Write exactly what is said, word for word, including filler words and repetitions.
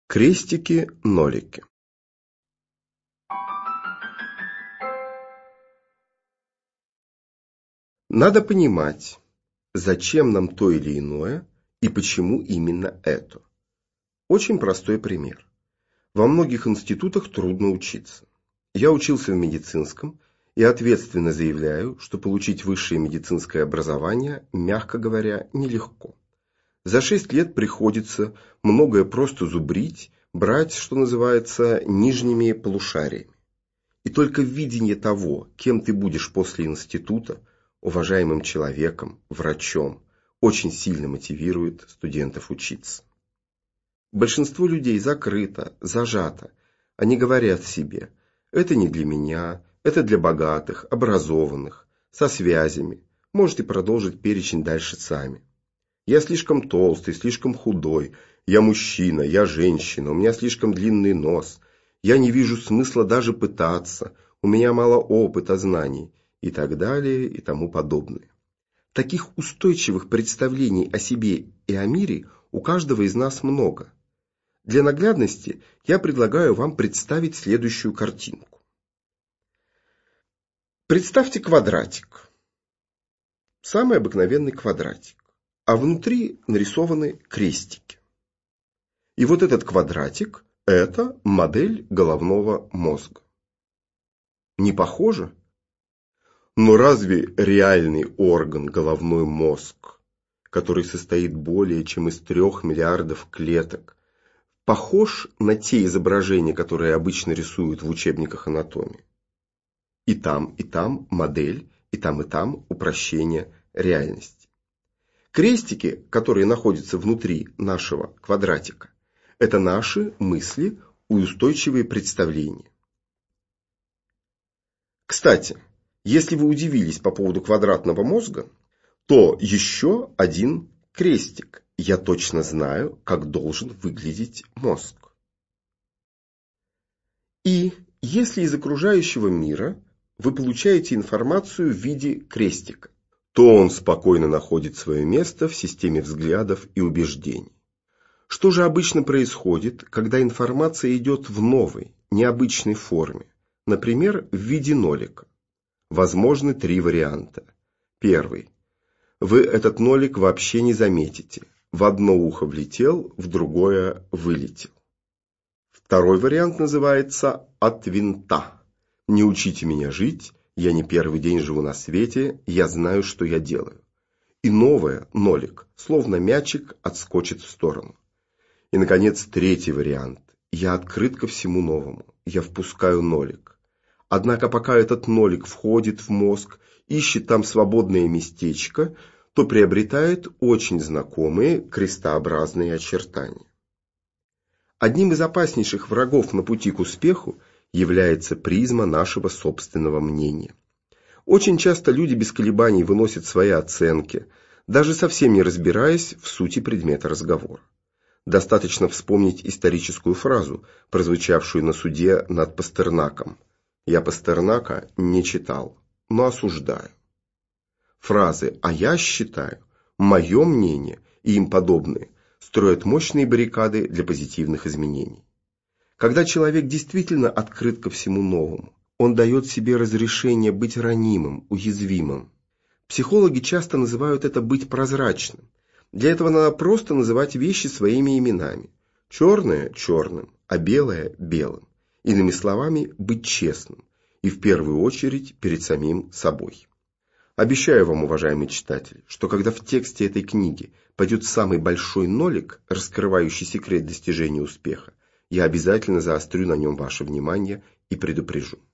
Крестики-нолики. Надо понимать, зачем нам то или иное и почему именно это. Очень простой пример. Во многих институтах трудно учиться. Я учился в медицинском и ответственно заявляю, что получить высшее медицинское образование, мягко говоря, нелегко. За шесть лет приходится многое просто зубрить, брать, что называется, нижними полушариями. И только видение того, кем ты будешь после института, уважаемым человеком, врачом, очень сильно мотивирует студентов учиться. Большинство людей закрыто, зажато. Они говорят себе: это не для меня, это для богатых, образованных, со связями. Можете продолжить перечень дальше сами. Я слишком толстый, слишком худой, я мужчина, я женщина, у меня слишком длинный нос, я не вижу смысла даже пытаться, у меня мало опыта, знаний и так далее и тому подобное. Таких устойчивых представлений о себе и о мире у каждого из нас много. Для наглядности я предлагаю вам представить следующую картинку. Представьте квадратик. Самый обыкновенный квадратик. А внутри нарисованы крестики. И вот этот квадратик – это модель головного мозга. Не похоже? Но разве реальный орган головной мозг, который состоит более чем из трех миллиардов клеток, похож на те изображения, которые обычно рисуют в учебниках анатомии? И там, и там модель, и там, и там упрощение реальности. Крестики, которые находятся внутри нашего квадратика, это наши мысли и устойчивые представления. Кстати, если вы удивились по поводу квадратного мозга, то еще один крестик. Я точно знаю, как должен выглядеть мозг. И если из окружающего мира вы получаете информацию в виде крестика, то он спокойно находит свое место в системе взглядов и убеждений. Что же обычно происходит, когда информация идет в новой, необычной форме, например, в виде нолика? Возможны три варианта. Первый. Вы этот нолик вообще не заметите. В одно ухо влетел, в другое вылетел. Второй вариант называется «от винта». Не учите меня жить. Я не первый день живу на свете, я знаю, что я делаю. И новое, нолик, словно мячик, отскочит в сторону. И, наконец, третий вариант. Я открыт ко всему новому, я впускаю нолик. Однако, пока этот нолик входит в мозг, ищет там свободное местечко, то приобретает очень знакомые крестообразные очертания. Одним из опаснейших врагов на пути к успеху является призма нашего собственного мнения. Очень часто люди без колебаний выносят свои оценки, даже совсем не разбираясь в сути предмета разговора. Достаточно вспомнить историческую фразу, прозвучавшую на суде над Пастернаком. «Я Пастернака не читал, но осуждаю». Фразы «а я считаю», «мое мнение» и им подобные строят мощные баррикады для позитивных изменений. Когда человек действительно открыт ко всему новому, он дает себе разрешение быть ранимым, уязвимым. Психологи часто называют это быть прозрачным. Для этого надо просто называть вещи своими именами. Черное – черным, а белое – белым. Иными словами, быть честным. И в первую очередь перед самим собой. Обещаю вам, уважаемый читатель, что когда в тексте этой книги пойдет самый большой нолик, раскрывающий секрет достижения успеха, я обязательно заострю на нем ваше внимание и предупрежу.